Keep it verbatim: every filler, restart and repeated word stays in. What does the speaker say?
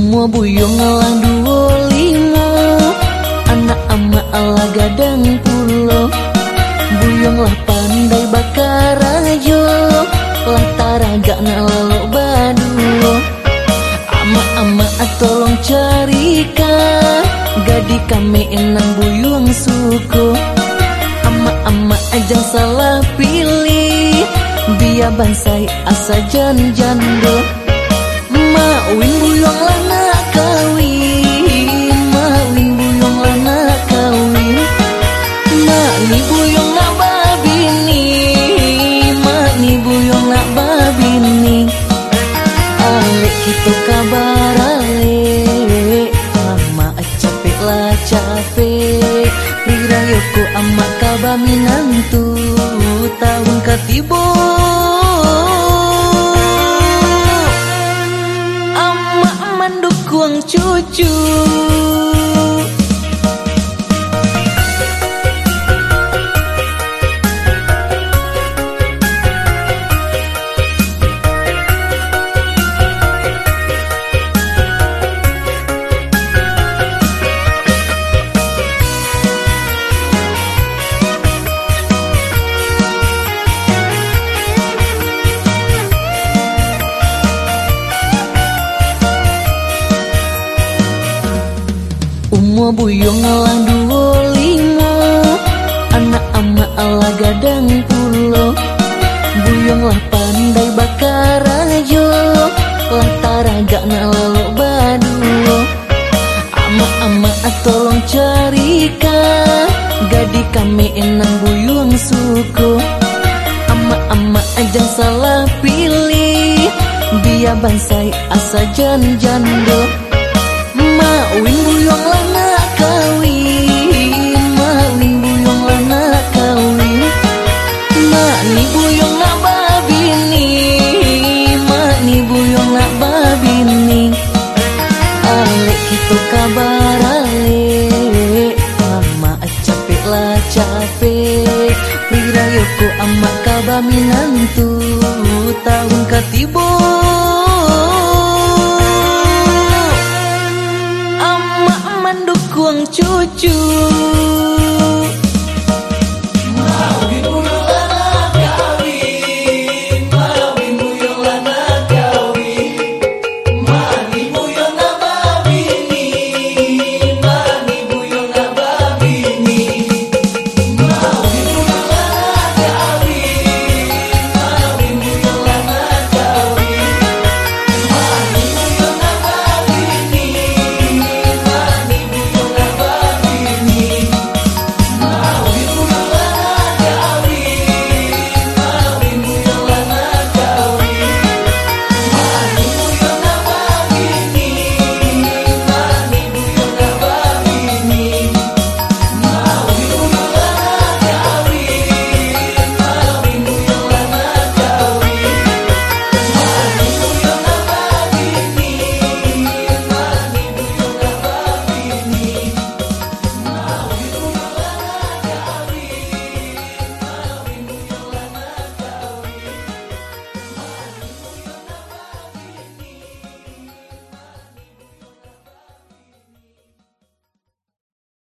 Umur buyung ngalang duo limo, anak ama ala gadang pulo. Buyung lah pandai bakar ajo, lah taraga na lalu baduo. Ama-ama tolong carikan, gadi kami enang buyung suku. Ama-ama ajang salah pilih, biar bansai asa jan-jando. Mawin buyung lana kawin, mawin buyung lana kawin. Makni buyung nak babini, makni buyung nak babini. Alek kita kabar alek, ama capek lah capek. Rirayoko ama kabar minantu, tahun katibo. Ama mandukung cucu. Umur buyung ngalang duo limo, anak ama ala gadang pulo. Buyung lah pandai bakar ajo, lah taraga na lalu baduo. Ama-ama tolong carikan, gadi kami enang buyung suku. Ama-ama ajang salah pilih, biar bansai asa jan-jando. Mawin buyung lana kawin, mawin buyung lana kawin. Makni buyung nak babini, makni buyung nak babini. Alek kita kabar alek, ama capek lah capek. Rirayoko ama kabar minantu, tahun katibo. Mandukung cucu.